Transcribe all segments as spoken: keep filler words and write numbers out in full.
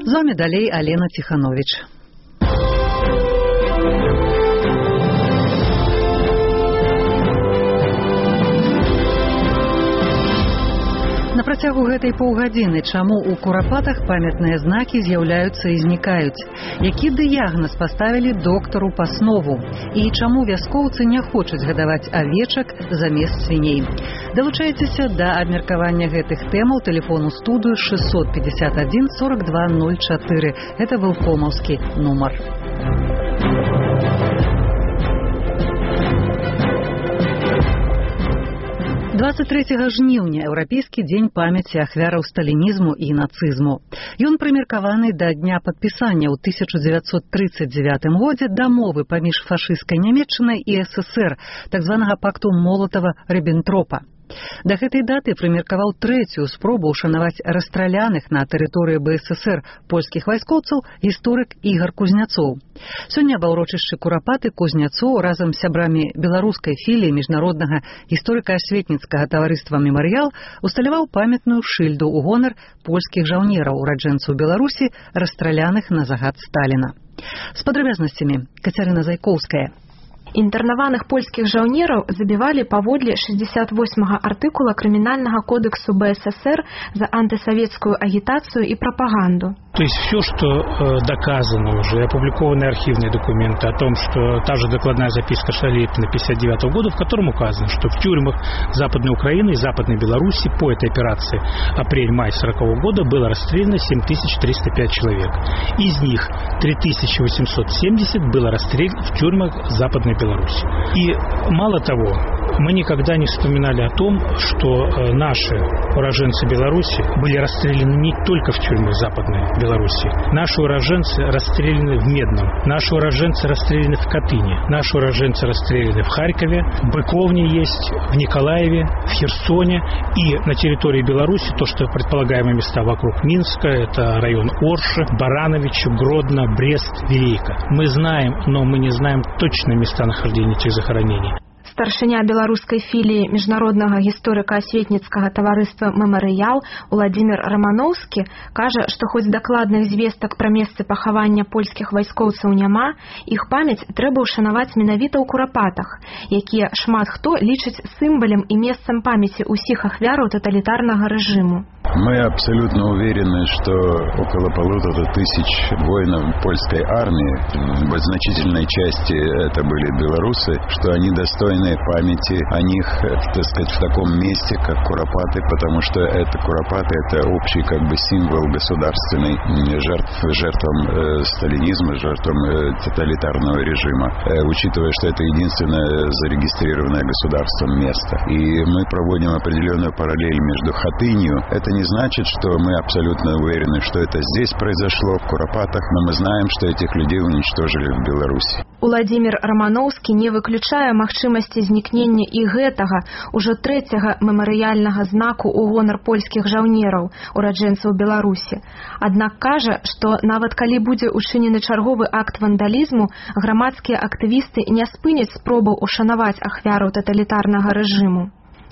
З вами далей Алена Тиханович. На працягу гэтай паўгадзіны чаму ў курапатах памятныя знакі з'яўляюцца і знікаюць? Які дыягназ паставілі доктару Паснову? І чаму вяскоўцы не хочуць гадаваць авечак замест свіней? Далучайцеся да абмеркавання гэтых тэмаў тэлефону студыю шестьсот пятьдесят один сорок два ноль четыре. Это вылкомаўскі нумар. двадцать трэцяга жніўня еўрапейскі дзень памяці ахвяраў сталінізму і нацызму. Ён прымеркаваны да дня падпісання ў тысяча дзевяцьсот тридцать девятым годзе дамовы паміж фашысцкай Нямецчынай і СССР, так званага пакту Молатава-Ріббентропа. Да гэтай даты прымеркаваў трэцюю спробу ушанаваць расстраляных на тэрыторыі БССР польскіх вайскоўцаў гісторык Ігар Кузняцоў. Сёння ва ўрочышчы Курапаты Кузняцоў разам з сябрамі беларускай філіі міжнароднага гісторыка-асветніцкага таварыства «Мемарыял» усталяваў памятную шыльду ў гонар польскіх жаўнераў, ураджэнцаў Беларусі, расстраляных на загад Сталіна. З падрабязнасцямі Кацярына Зайкоўская. Інтэрнаваных польскіх жаўнераў забівалі паводле шестьдесят восьмага артыкула крымінальнага кодексу БССР за антисоветскую агитацию и пропаганду. То есть все, что э, доказано уже, опубликованы архивные документы о том, что та же докладная записка Шалепина пятьдесят девятого года, в котором указано, что в тюрьмах Западной Украины и Западной Беларуси по этой операции апрель-май сорокового года было расстреляно семь тысяч триста пять человек. Из них три тысячи восемьсот семьдесят было расстреляно в тюрьмах Западной Беларуси. И мало того, мы никогда не вспоминали о том, что э, наши уроженцы Беларуси были расстреляны не только в тюрьмах Западной Беларуси. Наши уроженцы расстреляны в Медном, наши уроженцы расстреляны в Катыни, наши уроженцы расстреляны в Харькове, в Быковне есть, в Николаеве, в Херсоне и на территории Беларуси, то, что предполагаемые места вокруг Минска, это район Орши, Барановичи, Гродно, Брест, Верейка. Мы знаем, но мы не знаем точно места нахождения этих захоронений. Старшыня беларускай філіі міжнароднага гісторыка-асветніцкага таварыства «Мемарыял» Уладзімір Раманоўскі кажа, што хоць дакладных звестак пра месцы пахавання польскіх вайскоўцаў няма, іх памяць трэба ўшанаваць менавіта ў Курапатах, якія шмат хто лічыць сімвалам і месцам памяці ўсіх ахвяраў таталітарнага рэжыму. Мы абсолютно уверены, что около полутора тысяч воинов польской армии, в значительной части это были белорусы, что они достойны памяти о них, так сказать, в таком месте, как Куропаты, потому что это Куропаты, это общий как бы символ государственный жертв, жертвам э, сталинизма, жертвам э, тоталитарного режима, э, учитывая, что это единственное зарегистрированное государством место. И мы проводим определенную параллель между Хатынью. Это не значит, что мы абсолютно уверены, что это здесь произошло, в Куропатах, но мы знаем, что этих людей уничтожили в Беларуси. Уладзімір Раманоўскі не выключае магчымасці знікнення і гэтага, ужо трэцяга мемарыяльнага знаку ў гонар польскіх жаўнераў, ураджэнцаў Беларусі. Аднак кажа, што нават калі будзе учынены чарговы акт вандалізму, грамадскія актывісты не спыняць спробу ушанаваць ахвяраў таталітарнага рэжыму.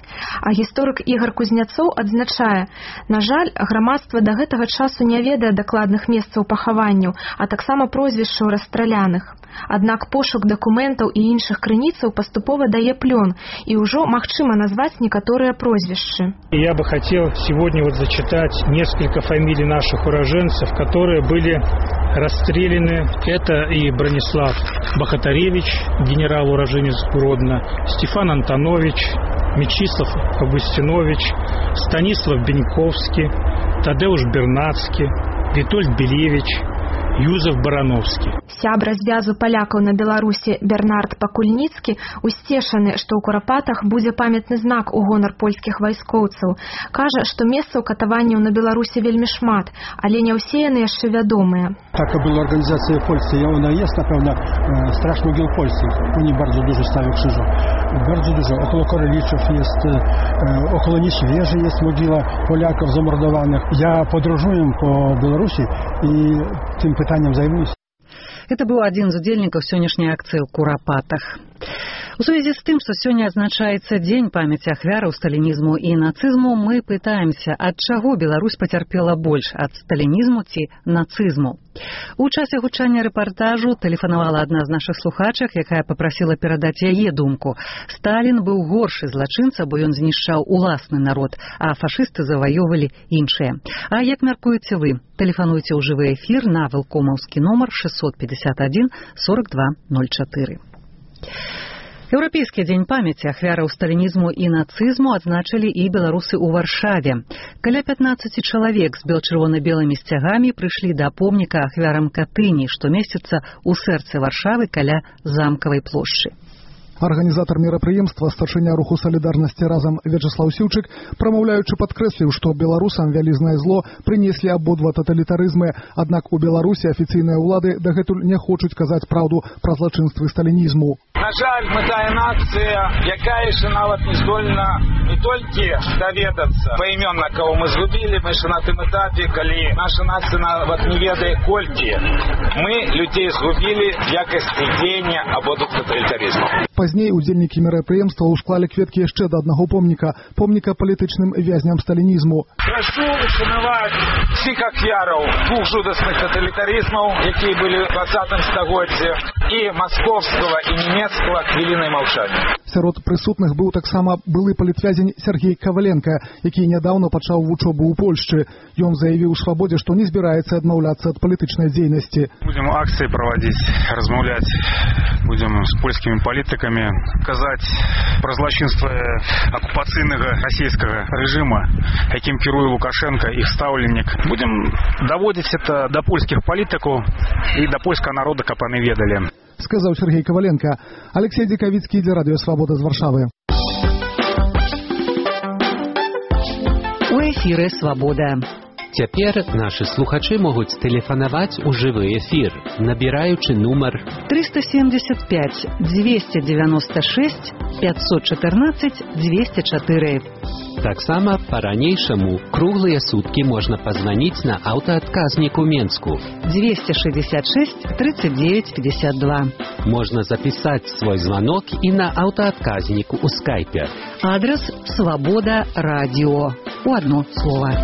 А гісторык Ігар Кузняцоў адзначае, на жаль, грамадства да гэтага часу не ведае дакладных месцаў пахаванняў, а таксама прозвішчаў расстраляных. Аднак пошук дакументаў і іншых крыніцаў паступова дае плён, і ўжо магчыма назваць некаторыя прозвішчы. Я бы хотел сегодня вот зачитать несколько фамилий наших уроженцев, которые были расстреляны. Это и Бронислав Бахатаревич, генерал-уроженец Гродно, Стефан Антонович, Мечислав Августинович, Станислав Беньковский, Тадеуш Бернацкий, Витольд Белевич, Юзеф Барановскі. Сябра звязу палякаў на Беларусі Бернард Пакульніцкі усцешаны, што ў Курапатах будзе памятны знак у гонар польскіх вайскоўцаў. Кажа, што месцаў катаванняў на Беларусі вельмі шмат, але не ўсе яны яшчэ вядомыя. Така була організація в Польsce. Я вона є, напевно, страж могил Польщі. Вони bardzo dużo stawią krzyżów. Bardzo dużo. Около Королічів jest, около Ніщвежі jest могила поляків замордованих. Я подорожую по Білорусі і тим питанням займуюсь. Это быў адзін з удзельнікаў сённяшняй акцыі ў Курапатах. У сувязі з тым, што сёння адзначаецца дзень памяці ахвяраў сталінізму і нацызму, мы пытаемся, ад чаго Беларусь пацярпела больш, ад сталінізму ці нацызму. У часе гучання рэпартажу тэлефанавала адна з нашых слухачак, якая папрасіла перадаць яе думку. Сталін быў горшы злачынца, бо ён знішчаў уласны народ, а фашысты заваёвалі іншыя. А як мяркуеце вы? Тэлефануйце ў жывы эфір на вэлкомаўскі нумар шэсцьсот пятьдесят один сорок два ноль чатыры. Еўрапейскі дзень памяці ахвяраў сталінізму і нацызму адзначылі і беларусы ў Варшаве. Каля пятнаццаць чалавек з бел-чырвона-белымі сцягамі прыйшлі да помніка ахвярам Катыні, што месціцца ў сэрцы Варшавы каля замкавай плошчы. Арганізатар мерапрыемства, старшыня руху салідарнасці разам Вячеслаў Сіўчык, прамаўляючы падкрэсліў, што беларусам вялізнае зло прынеслі абодва таталітарызмы, аднак у Беларусі афіцыйныя ўлады дагэтуль не хочуць казаць праўду пра злачынствы сталінізму. На жаль, мы тая нацыя, якая яшчэ нават не здольна не толькі даведацца паімённа, каго мы згубілі, мы яшчэ на тым этапе, калі наша нацыя нават не ведае колькі мы людзей згубілі в якасці дзеяння абодвух таталітарызмаў. Пазней удзельнікі мерапрыемства ўсклалі кветкі яшчэ да аднаго помніка, помніка палітычным вязням сталінізму. Прашу ушанаваць всіх ахвяраў двух жудасных таталітарызмаў, якія былі ў двадцатым стагоддзі, і маскоўскага, і нямецкага хвілінай маўчання. Сярод прысутных быў таксама былы палітвязень Сергей Каваленка, які нядаўна пачаў вучобу ў Польшчы. Ён заявіў у Свабодзе, што не збіраецца адмаўляцца ад палітычнай дзейнасці. Будем акцыі праводзіць, размаўляць, будем з польскімі палітыкамі казаць пра злачынствы акупацыйнага расійскага рэжыма, якім кіруе Лукашенко, іх стаўленнік. Будем даводзіць это да польскіх палітыкаў і да польскага народа, каб яны ведалі. Сказаў Сергей Каваленка. Алексей Дикавицкий для Радио Свобода з Варшавы. У эфіры Свобода. Цяпер нашы слухачы могуць тэлефанаваць у жывы эфір, набіраючы нумар триста семьдесят пять двести девяносто шесть пятьсот четырнадцать двести четыре. Таксама па-ранейшаму круглыя суткі можна пазваніць на аўтаадказнік у Менску двести шестьдесят шесть тридцать девять пятьдесят два. Можна запісаць свой званок і на аўтаадказніку ў скайпе. Адрес Свобода Радио. У одно слово.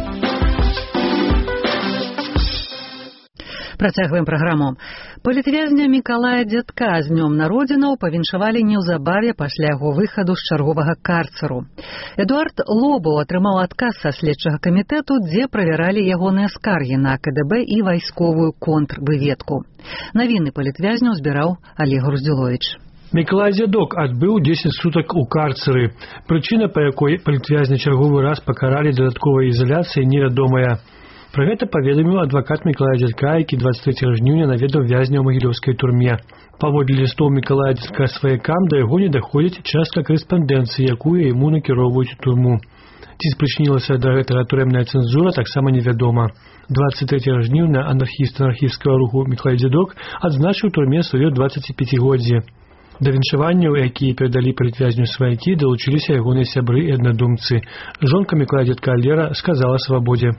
Працягваем праграму. Палітвязня Мікалая Дзядка з днём народзінаў павіншавалі неўзабаве пасля яго выхаду з чарговага карцеру. Эдуард Лобаў атрымаў адказ са следчага камітэту, дзе правяралі ягоныя скаргі на ка дэ бэ і вайсковую контрвыведку. Навіны палітвязняў збіраў Олег Груздзіловіч. Мікалай Дзядок адбыў дзесяць сутак у карцеры. Прычына, па якой палітвязня чарговы раз пакаралі дадатковай изаляцыі, невядомая. Пра гэта паведаміў адвакат Мікалая Дзядка, які двадцать трэцяга жніўня наведаў вязня ў магілёўскай турме. Паводле лістоў Мікалая Дзядка сваякам да яго не даходзіць частка карэспандэнцыі, якую яму накіроўваюць у турму. Ці спрычынілася да гэтага турэмная цэнзура, таксама невядома. двадцать трэцяга жніўня анархіст анархісцкага руху Мікалай Дзядок адзначыў у турме сваё дваццаціпяцігоддзе. Да віншаванняў, якія перадалі палітвязню сваякі, далучыліся ягоныя сябры і аднадумцы. Жонка Мікалая Дзядка Лера сказала Свабодзе.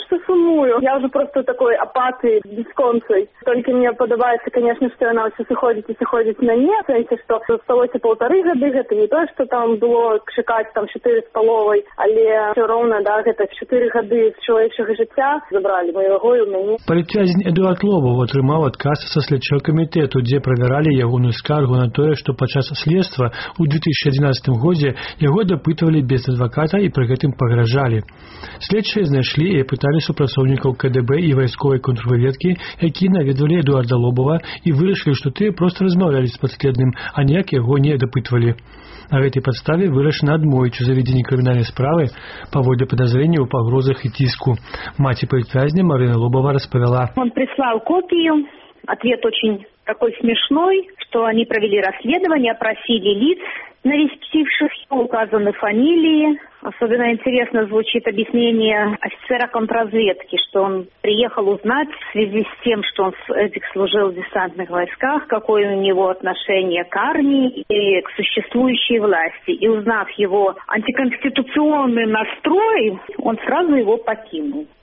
Я уже просто такой апатии бесконцей. Только мне подобается, конечно, что она все сыходит и сыходит на нет. Знаете, что сталося полторы годы, это не то, что там было кшикать там четыре столовой, але все ровно, да, это четыре годы з чалавечага жыцця забрали моего и у мяне. Палітвязень Эдуард Лобаў атрымаў адказ са следчага камітэту, дзе правяралі ягоную скаргу на тое, што падчас следства ў две тысячи одиннадцатым годзе яго дапытвалі без адваката і пры гэтым пагражалі. Следчыя знайшлі і пыталі супрацоўнікаў ка дэ бэ і вайсковай контрвыведкі, якія наведвалі Эдуарда Лобава і вырашылі, што тыя проста размаўлялі з падследным, а ніяк яго не дапытвалі. На гэтай падставе вырашана адмовіць у заведзенні крымінальнай справы паводле падазрэнняў у пагрозах і ціску. Маці палітвязня Марина Лобова распавяла. Он прислал копию, ответ очень такой смешной, что они провели расследование, опросили лиц, навестивших, указаны фамилии. Особенно интересно звучит объяснение офицера контрразведки, что он приехал узнать в связи с тем, что он служил в десантных войсках, какое у него отношение к армии и к существующей власти. И узнав его антиконституционный настрой, он сразу его покинул.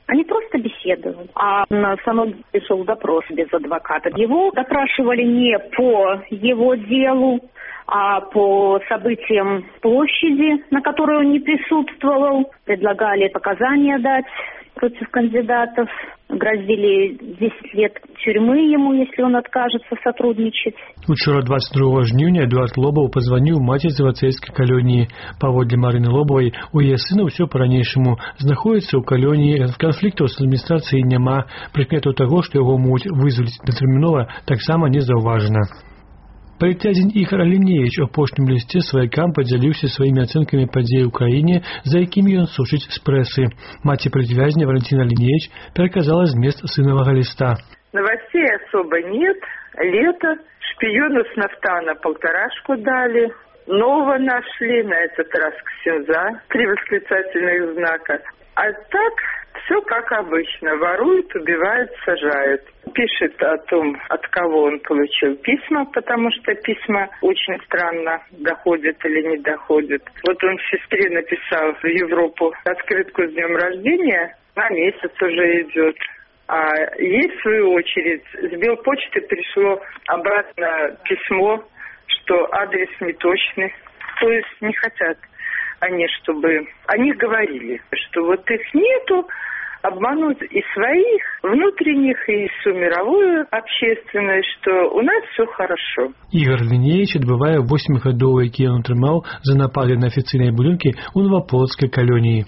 Они просто беседовали. А на самом деле шел допрос без адвоката. Его допрашивали не по его делу, а по событиям площади, на которой он не присутствовал. Предлагали показания дать против кандидатов. Грозили десять лет тюрьмы ему, если он откажется сотрудничать. Учора двадцять другого жніўня Эдуард Лобаў пазваніў маці з вацейскай калоніі. Паводле Марыны Лобавай, у яе сына ўсё па-ранейшаму знаходіцца ў калоніі, канфліктаў з адміністрацыяй няма, прыкметаў таго, што яго могуць вызваліць датэрмінова, таксама не заўважана. Палітвязень Ігар Алінеевич у апошнім лісце сваякам падзяліўся сваімі ацэнкамі падзей у краіне, за якімі ён сочыць з прэсы. Маці палітвязня Валентина Алінеевич пераказала змест сынавага ліста. Новостей особо нет. Лето. Шпиону с нафтана полторашку дали. Нового нашли, на этот раз ксенза. Три восклицательных знака. А так все как обычно. Воруют, убивают, сажают. Пишет о том, от кого он получил письма, потому что письма очень странно доходят или не доходят. Вот он сестре написал в Европу открытку с днем рождения, на месяц уже идет. А ей, в свою очередь, с Белпочты пришло обратно письмо, что адрес неточный. То есть не хотят они, чтобы... Они говорили, что вот их нету, обмануть и своих внутренних, и всю мировую общественность, что у нас все хорошо. Ігар Алінеевич адбывае восемь гадоў, які ён атрымаў за напады на афіцыйныя будынкі ў Новаполацкай калоніі.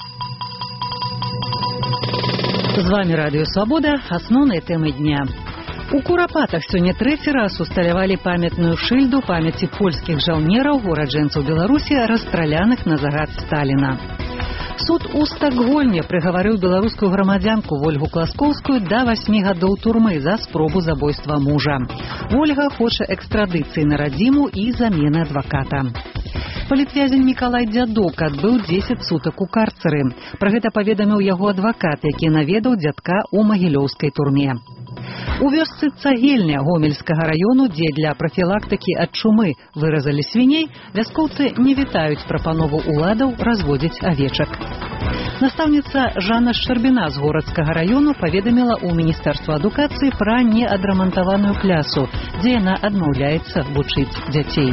З вами Радио Свобода. Основные темы дня. У Курапатах сёння трэці раз усталявалі памятную шыльду памяці польскіх жаўнераў, ураджэнцаў Беларусі, расстраляных на загад Сталіна. Суд у Стокгольме прыгаварыў беларускую грамадзянку Вольгу Класкоўскую да васьмі гадоў турмы за спробу забойства мужа. Вольга хоча экстрадыцыі на радзіму і замены адваката. Палітвязень Мікалай Дзядок адбыў дзесяць сутак у карцары. Пра гэта паведаміў яго адвакат, які наведаў дзядка ў магілёўскай турме. У вёсцы Цагельня Гомельскага раёну, дзе для прафілактыкі ад чумы выразалі свіней, вяскоўцы не вітаюць прапанову ўладаў разводзіць авечак. Настаўніца Жанна Шчарбіна з горадскага раёну паведаміла ў Міністэрства адукацыі пра неадрамантаваную клясу, дзе яна адмаўляецца вучыць дзяцей.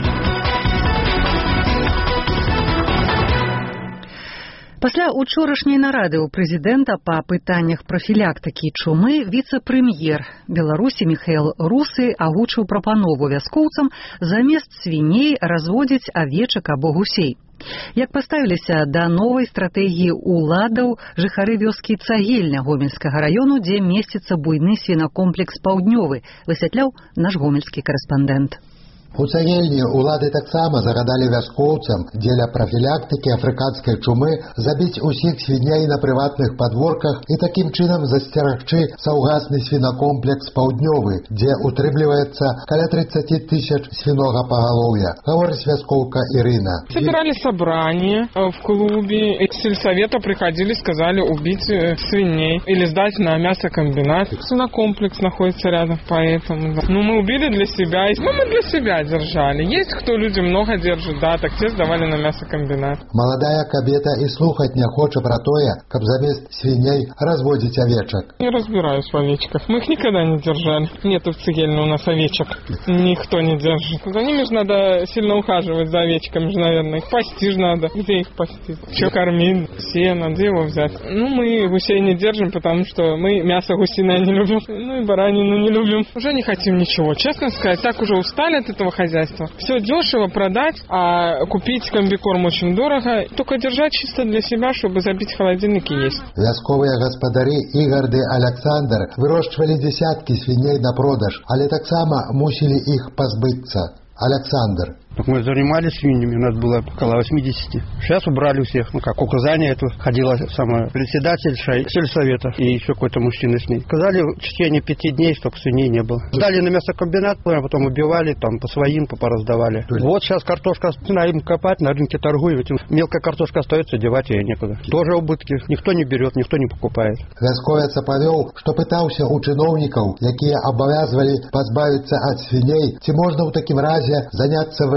Пасля учорашняй нарады ў прэзідэнта па пытаннях прафілактыкі чумы віцэ-прэм'ер Беларусі Міхаэл Русы агучыў прапанову вяскоўцам замест свіней разводзіць авечак або гусей. Як паставіліся да новай стратэгіі ўладаў жыхары вёскі Цагельня Гомельскага раёну, дзе месціцца буйны свінакомплекс «Паўднёвы», высвятляў наш гомельскі корэспандэнт. У Цагельні улады таксама загадалі вяскоўцам дзеля прафілактыкі афрыканскай чумы забіць усіх свіней на прыватных падворках і такім чынам засцерагчы саўгасны свінакомплекс «Паўднёвы», дзе утрымліваецца каля тридцать тысяч свінога пагалоўя, гаворыць вяскоўка Ірына. Собирали собрание в клубе, из сельсовета приходили, сказали убить свиней или сдать на мясокомбинат. Свинокомплекс находится рядом, поэтому да. Ну, мы убили для себя, ну, мы для себя держали. Есть кто люди много держит, да, так те сдавали на мясокомбинат. Молодая кабета и слухать не хочет про тое, как замест свиней разводить овечек. Не разбираюсь в овечках. Мы их никогда не держали. Нету в Цагельне у нас овечек. Никто не держит. За ними же надо сильно ухаживать, за овечками же, наверное. Их пасти же надо. Где их пасти? Что кормить? Сено, где его взять? Ну, мы гусей не держим, потому что мы мясо гусиное не любим. Ну и баранину не любим. Уже не хотим ничего. Честно сказать, так уже устали от этого хозяйства. Все дешево продать, а купить комбикорм очень дорого. Только держать чисто для себя, чтобы забить холодильник и есть. Вясковые господари Игорь и Александр выращивали десятки свиней на продаж, але так само мусили их позбыться. Александр. Так мы занимались свиньями, у нас было около восьмидесяти. Сейчас убрали всех. Ну как, указание это ходила сама председательша сельсовета и еще какой-то мужчина с ней. Сказали, в течение пяти дней, чтобы свиней не было. Сдали на мясокомбинат, а потом убивали, там по своим, по пораздавали. Вот сейчас картошка, начинаем копать, на рынке торгуют. Мелкая картошка остается, девать ее некуда. Тоже убытки. Никто не берет, никто не покупает. Вясковец повел, что пытался у чиновников, которые обовязывали позбавиться от свиней, ці можно в таким разе заняться выращиванием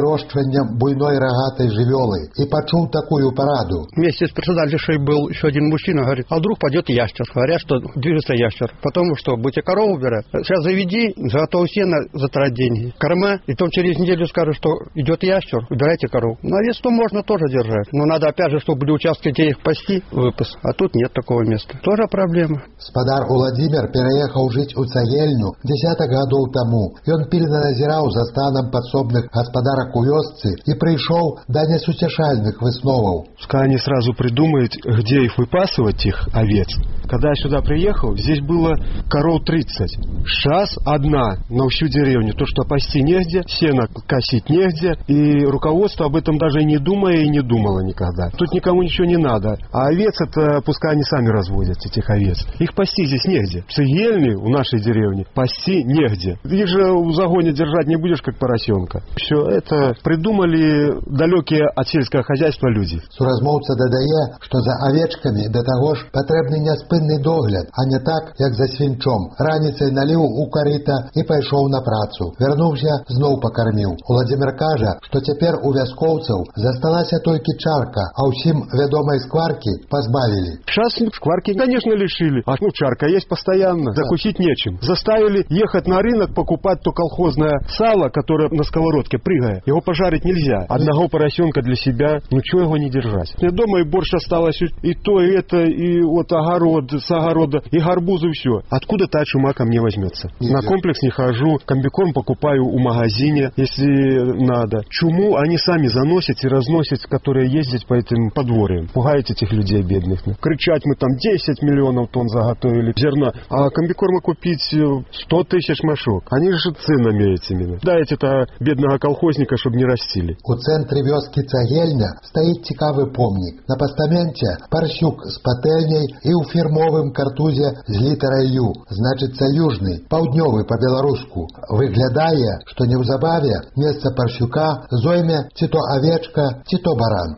вырошчваннем буйной рогатой жывёлы и почув такую параду. Вместе с председательшей был еще один мужчина, говорит, а вдруг пойдет ящер. Говорят, что движется ящер. Потом что, будете корову убирать? Сейчас заведи, золотого сена затратить деньги. Корма, и потом через неделю скажут, что идет ящер, убирайте корову. На овец-то можно тоже держать. Но надо опять же, чтобы были участки, где их пасти, выпас. А тут нет такого места. Тоже проблема. Спадар Владимир переехал жить у Цагельню десяток годов тому. И он переназирал за станом подсобных господарок у вёсцы и пришел до несутешальных высновов. Пускай они сразу придумают, где их выпасывать, их овец. Когда я сюда приехал, здесь было коров тридцать. Сейчас одна на всю деревню. То, что пасти негде, сено косить негде. И руководство об этом даже и не думая и не думало никогда. Тут никому ничего не надо. А овец это пускай они сами разводят, этих овец. Их пасти здесь негде. В Цегельне, у нашей деревни, пасти негде. Их же в загоне держать не будешь, как поросенка. Все это придумали далекие от сельского хозяйства люди. Суразмовца додає, що за овечками до того ж потрібний неспинний догляд, а не так, як за свинчом. Раніцей налив у корита і пішов на працю. Вернувся, знов покормив. Владимир каже, що тепер у вясковців засталася тільки чарка, а всім відомої скварки позбавили. Сейчас скварки, конечно, лишили. А ну, чарка есть постоянно. Закусить нечем. Заставили ехать на рынок, покупать то колхозное сало, которое на сковородке прыгает. Его пожарить нельзя. Одного поросенка для себя, ну чего его не держать? Мне дома и борщ осталось, и то, и это, и вот огород, с огорода, и гарбузы, все. Откуда та чума ко мне возьмется? Нет. На комплекс не хожу, комбикорм покупаю у магазине, если надо. Чуму они сами заносят и разносят, которые ездят по этим подворьям. Пугаете этих людей бедных. Кричать мы там десять миллионов тонн заготовили зерна, а комбикорма купить сто тысяч мешок. Они же ценами этими. Дайте-то бедного колхозника, чтобы не растили. У центрі вёски Цагельня стоит цікавый помник. На постаменте парсюк с пательней и у фирмовым картузе с литерой Ю, значится южный, паўднёвы по-белоруску. Выглядае, что не в забаве место парсюка зойме ці то овечка, ці то баран.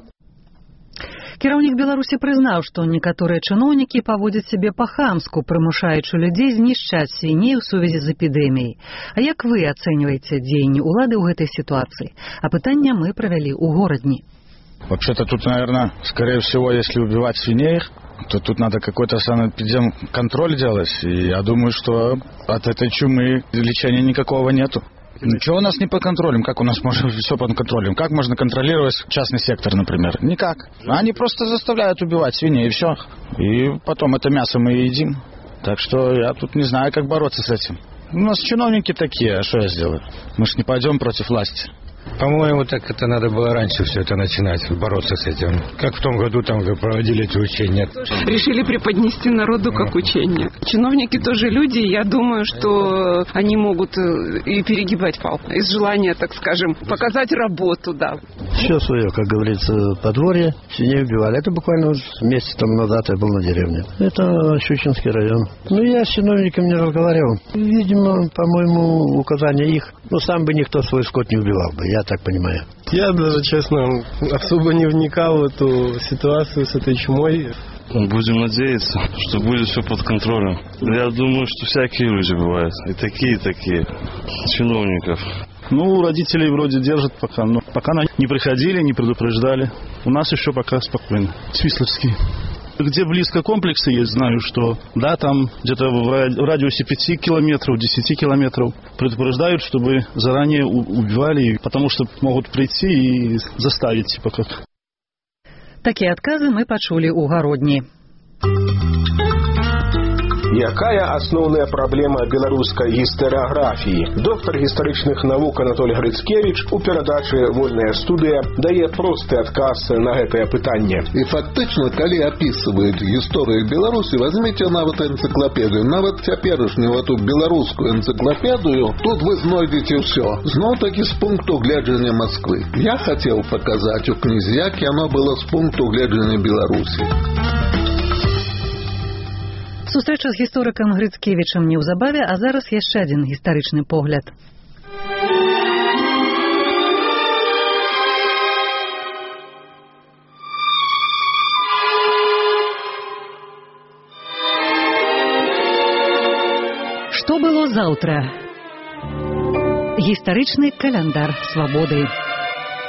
Кіраўнік Беларусі прызнаў, што некаторыя чыноўнікі паводзяць сябе па-хамску, прымушаючы людзей знішчаць свіней у сувязі з эпідэміяй. А як вы ацэньваеце дзеянні ўлады ў гэтай сітуацыі? Апытанне мы правялі ў горадні. Вообще-то тут, наверное, скорее всего, если убивать свиней, то тут надо какой-то санэпидемконтроль делать. И я думаю, что от этой чумы лечения никакого нету. Ничего у нас не под контролем. Как у нас может все под контролем? Как можно контролировать частный сектор, например? Никак. Они просто заставляют убивать свиней, и все. И потом это мясо мы едим. Так что я тут не знаю, как бороться с этим. У нас чиновники такие, а что я сделаю? Мы ж не пойдем против власти. По-моему, так это надо было раньше все это начинать, бороться с этим. Как в том году там вы проводили эти учения. Решили преподнести народу как учение. Чиновники тоже люди, я думаю, что они могут и перегибать палку. Из желания, так скажем, показать работу, да. Все свое, как говорится, подворье, свиней убивали. Это буквально месяц тому назад я был на деревне. Это Щучинский район. Ну, я с чиновниками не разговаривал. Видимо, по-моему, указания их. Ну, сам бы никто свой скот не убивал бы, я так понимаю. Я даже, честно, особо не вникал в эту ситуацию с этой чумой. Будем надеяться, что будет все под контролем. Я думаю, что всякие люди бывают. И такие, и такие. Чиновников. Ну, родителей вроде держат пока, но пока не приходили, не предупреждали. У нас еще пока спокойно. Свисловский. Где близко комплексы есть, знаю, что да, там где-то в радиусе пяти километров, десяти километров предупреждают, чтобы заранее убивали, потому что могут прийти и заставить, типа как. Такие отказы мы почули у Городни. Якая асноўная праблема беларускай гістарыяграфіі? Доктар гістарычных навук Анатоль Грыцкевіч у перадачы «Вольная студыя» дае просты адказ на гэтае пытанне. І фактычна, калі апісваюць гісторыю Беларусі, возьмите нават энцыклапедыю, нават цяперашнюю эту беларускую энцыклапедыю, тут вы знойдзеце ўсё. Зноў-такі з пункту гледжання Москвы. Я хацеў паказаць у кнізе, як яно было з пункту гледжання Беларусі. Сустрэча з гісторыкам Грыцкевічам неўзабаве, а зараз яшчэ адзін гістарычны погляд. Што было заўтра? Гістарычны каляндар свабоды.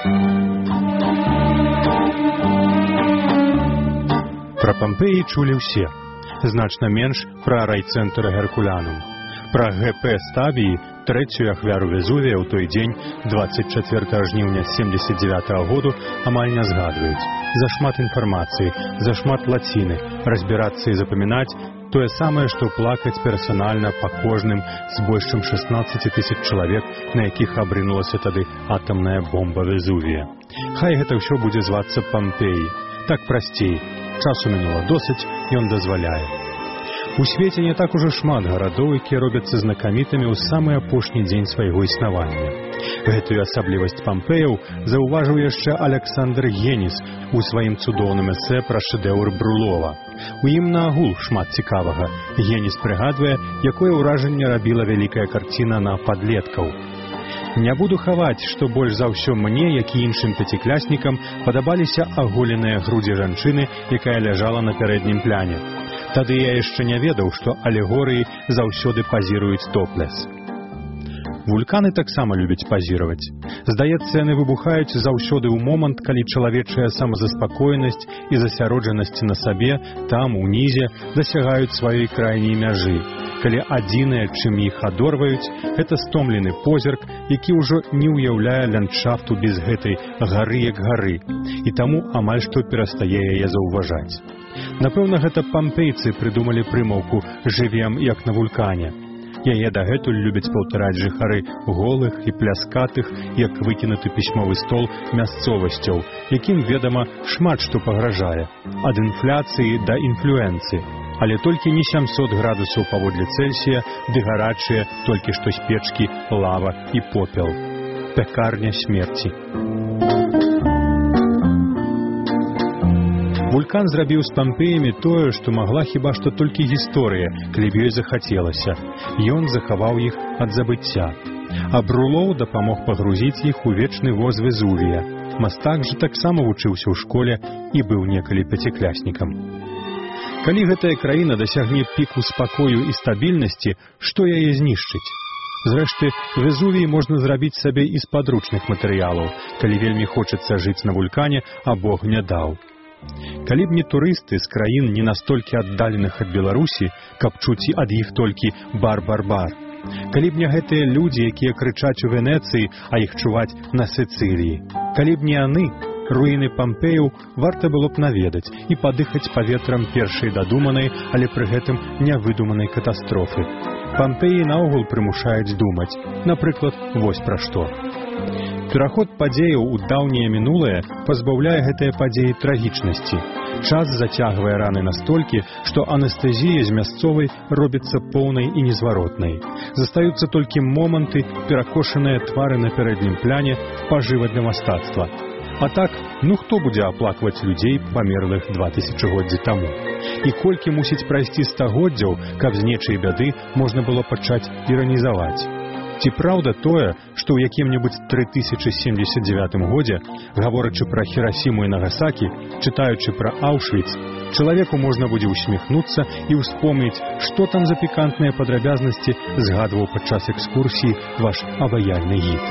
Пра Пампеі чулі ўсе. Значна менш пра райцэнтр Геркулянум. Пра ГП Стабіі, трэцюю ахвяру Везувія ў той дзень, дваццаць чацвёртага жніўня семдзесят дзевятага году, амаль не згадваюць. Зашмат інфармацыі, зашмат лаціны, разбірацца і запамінаць тое самае, што плакаць персанальна па кожным з больш чым шаснаццаці тысяч чалавек, на якіх абрынулася тады атамная бомба Везувія. Хай гэта ўсё будзе звацца Пампеі. Так прасцей. Часу мінула досыць, ён дазваляе. У свеце не так ужо шмат гарадоў, якія робяцца знакамітымі ў самы апошні дзень свайго існавання. Гэтую асаблівасць Пампеяў заўважыў яшчэ Аляксандр Геніс у сваім цудоўным эсэ пра шэдэўр Брулова. У ім наагул шмат цікавага. Геніс прыгадвае, якое ўражанне рабіла вялікая карціна на падлеткаў. Не буду хаваць, што больш за ўсё мне, як і іншым пяцікляснікам, падабаліся аголеныя грудзі жанчыны, якая ляжала на пярэднім пляне. Тады я яшчэ не ведаў, што алегорыі заўсёды пазіруюць топлес. Вулканы таксама любяць пазіраваць. Здаецца, яны выбухаюць заўсёды ў момант, калі чалавечая самазаспакоенасць і засяроджанасць на сабе, там, унізе, дасягаюць сваёй крайняй мяжы. Калі адзінае, чым іх адорваюць, гэта стомлены позірк, які ўжо не ўяўляе ландшафту без гэтай гары як гары, і таму амаль што перастае яе заўважаць. Напэўна, гэта пампейцы прыдумалі прымаўку «жывем як на вулкане». Яе дагэтуль любяць паўтараць жыхары голых і пляскатых, як выкінуты пісьмовы стол, мясцовасцяў, якім, ведама, шмат што пагражае. Ад інфляцыі да інфлюэнцыі. Але толькі не сямсот градусаў паводле Цельсія, ды гарачыя толькі што з печкі, лава і попел. Пякарня смерці. Вулкан зрабіў з Пампеямі тое, што магла хіба што толькі гісторыя, калі б ёй захацелася. Ён захаваў іх ад забыцця. А Брулоў дапамог пагрузіць іх у вечны воз Везувія. Мастак жа таксама вучыўся ў школе і быў некалі пяцікляснікам. Калі гэтая краіна дасягне піку спакою і стабільнасці, што яе знішчыць? Зрэшты, Везувій можна зрабіць сабе і з падручных матэрыялаў, калі вельмі хочацца жыць на вулкане, а Бог не даў. Калі б не турысты з краін не настолькі аддаленых ад Беларусі, каб чуць ад іх толькі бар-бар-бар. Калі б не гэтыя людзі, якія крычаць у Венецыі, а іх чуваць на Сіцыліі. Калі б не яны, руіны Пампеяў варта было б наведаць і падыхаць паветрам першай дадуманай, але пры гэтым нявыдуманай катастрофы. Пампеі наогул прымушаюць думаць. Напрыклад, вось пра што. Пераход падзеяў у даўняе мінулае пазбаўляе гэтыя падзеі трагічнасці. Час зацягвае раны настолькі, што анестэзія з мясцовай робіцца поўнай і незваротнай. Застаюцца толькі моманты, перакошаныя твары на пярэднім пляне, пажыва для мастацтва. А так, ну хто будзе аплакваць людзей, памерлых два тысячагоддзі таму? І колькі мусіць прайсці стагоддзяў, каб з нечай бяды можна было пачаць іранізаваць? Ці праўда тое, што ў якім-небудзь тры тысячы семдзесят дзевятым годзе, гаворачы пра Хірасіму і Нагасакі, чытаючы пра Аўшвіц, чалавеку можна будзе ўсміхнуцца і ўспомніць, што там за пікантныя падрабязнасці згадваў падчас экскурсіі ваш абаяльны гід.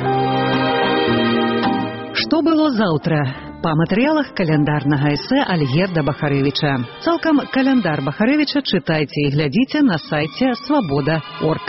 Што было заўтра? Па матэрыялах каляндарнага эсэ Альгерда Бахарэвіча. Цалкам каляндар Бахарэвіча чытайце і глядзіце на сайце свабода точка орг.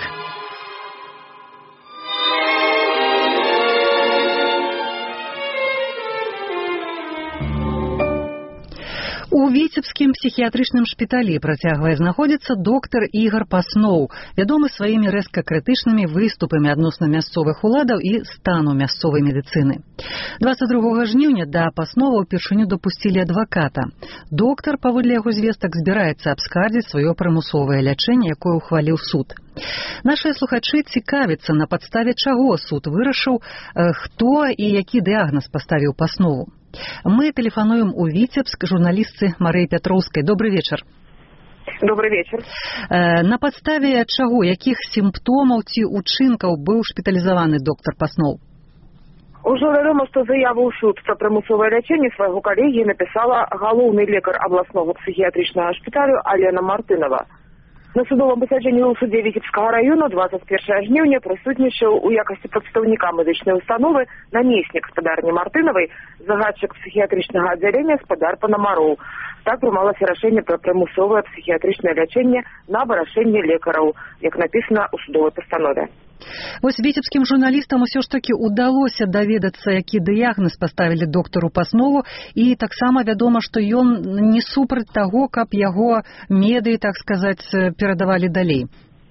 У віцебскім псіхіятрычным шпіталі працягвае знаходзіцца доктар Ігар Пасноў, вядомы сваімі рэзка крытычнымі выступамі адносна мясцовых уладаў і стану мясцовай медыцыны. дваццаць другога жніўня да Паснова ўпершыню дапусцілі адваката. Доктар, паводле яго звестак, збіраецца абскардзіць сваё прымусовае лячэнне, якое ухваліў суд. Нашыя слухачы цікавяцца, на падставе чаго суд вырашыў, хто і які дыягназ паставіў Паснову. Мы тэлефануем у Віцебск журналістцы Марыі Пятроўскай. Добрый вечар. Добрый вечар. На падставе чаго, якіх сімптомаў ці учынкаў быў шпіталізаваны доктар Пасноў? Ужо вядома, што заяву ў суд пра прымусовае лячэнне свайго калегі напісала галоўны лекар абласнога псіхіятрычнага шпіталю Алена Мартынова. На судовом пасяджэнні ў судзе Віцебскага району двадцать первого жніўня прысутнічаў у якасці прадстаўніка медычнай установы намеснік гаспадарні Мартынавай, загадчык псіхіятрычнага аддзялення спадар Панамароў. Так прымалася рашэнне пра прымусовае псіхіятрычнае лячэнне на вырашэнне лекараў, як напісана ў судовай пастанове. Вось віцебскім журналістам усё ж такі удалося даведацца, які дыягназ паставілі доктару Паснову, і таксама вядома, што ён не супраць таго, каб яго медыі, так сказаць, перадавалі далей.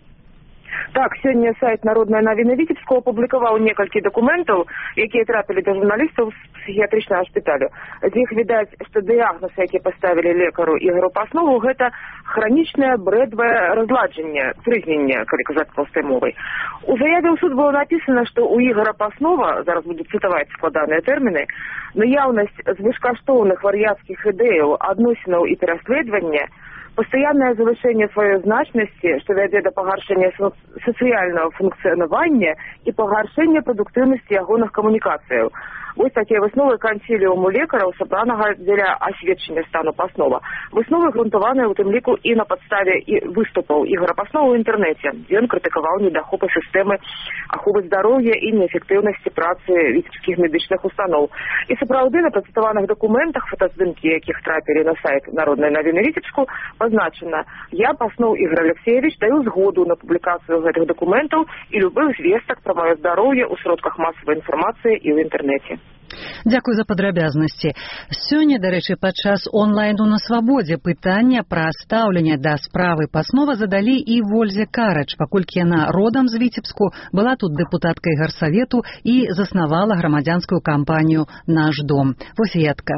Так, сёння сайт «Народная навіна Віцебского» апублікаваў некалькі дакументаў, якія трапілі да журналістаў з псіхіятрычнага шпіталю. З іх відаць, што дыягназ, які паставілі лекару Ігору Паснову, гэта хранічнае брэдвае разладжанне, трызненне, калі казаць простай мовай. У заяве ў суд было напісана, што у Ігора Паснова, зараз буду цытаваць складаныя тэрміны, наяўнасць звышкаштоўных вар'яцкіх ідэяў, адносінаў і пераследавання, постоянное завышение своей значности, что вядзе до пагаршэння сацыяльнага функцыянавання і пагаршэння прадуктыўнасці ягоных камунікацыяў. Вось такія высновы кансіліуму лекараў, сабранага дзеля асведчання стану Паснова. Высновы грунтаваныя ў тым ліку і на падставе і выступаў Ігора Паснова ў інтэрнэце, дзе ён крытыкаваў недахопы сістэмы аховы здароўя і неэфектыўнасці працы віцебскіх медычных устаноў. І сапраўды на працытаваных дакументах, фотаздымкі якіх трапілі на сайт «Народной навіны Віцебску», пазначана: «Я, Паснов Ігор Алексеевич, даю згоду на публікацыю гэтых дакументаў і любых звестак пра маё здароўе ў сродках масавай інфармацыі і ў інтэрнэце». Дзякуй за падрабязнасці. Сёння, дарэчы, падчас онлайну на свабодзе пытанне пра стаўленне да справы Паснова задалі і Вользе Карач, паколькі яна родам з Віцебску, была тут дэпутаткай гарсавету і заснавала грамадзянскую кампанію «Наш дом». Вось і адказ.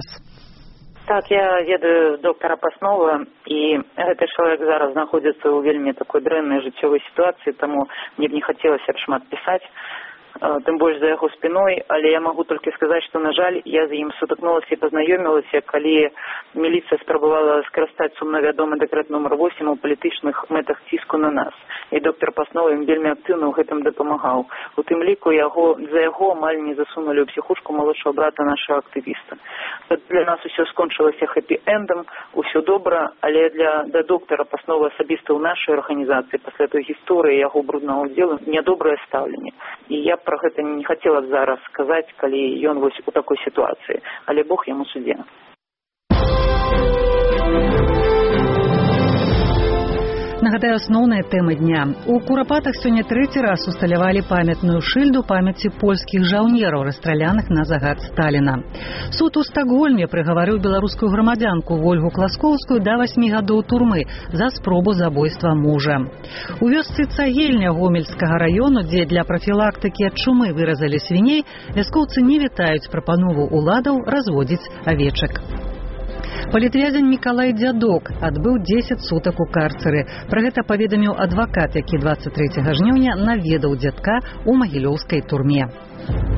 Так, я ведаю доктара Паснова, і гэты чалавек зараз знаходзіцца ў вельмі такой дрэннай жыццёвай сітуацыі, таму мне б не хацелася б шмат пісаць, тым больш за яго спіной, але я магу толькі сказаць, што, на жаль, я з ім сутыкнулася і пазнаёмілася, калі міліцыя спрабавала скарыстаць сумна вядомы дэкрэт нумар восем у палітычных мэтах ціску на нас. І доктар Паснов ім вельмі актыўна ў гэтым дапамагаў. У тым ліку яго, за яго амаль не засунулі ў псіхушку малодшага брата нашага актывіста. Для нас усё скончылася хэпі-эндам, усё добра, але для да доктара Паснова асабіста ў нашай арганізацыі пасля той гісторыі яго бруднага ўдзелу нядобрае стаўленне. І я пра гэта не хацела б зараз сказаць, калі ён вось у такой сітуацыі, але Бог яму суддзя. Нагадаю, асноўныя тэмы дня. У Курапатах сёння трэці раз усталявалі памятную шыльду памяці польскіх жаўнераў, расстраляных на загад Сталіна. Суд у Стакгольме прыгаварыў беларускую грамадзянку Вольгу Класкоўскую да васьмі гадоў турмы за спробу забойства мужа. У вёсцы Цагельня Гомельскага раёну, дзе для прафілактыкі ад чумы выразалі свіней, вяскоўцы не вітаюць прапанову ўладаў разводзіць авечак. Палітвязень Мікалай Дзядок адбыў дзесяць сутак у карцеры. Пра гэта паведаміў адвакат, які двадцать трэцяга жніўня наведаў дзядка ў магілёўскай турме.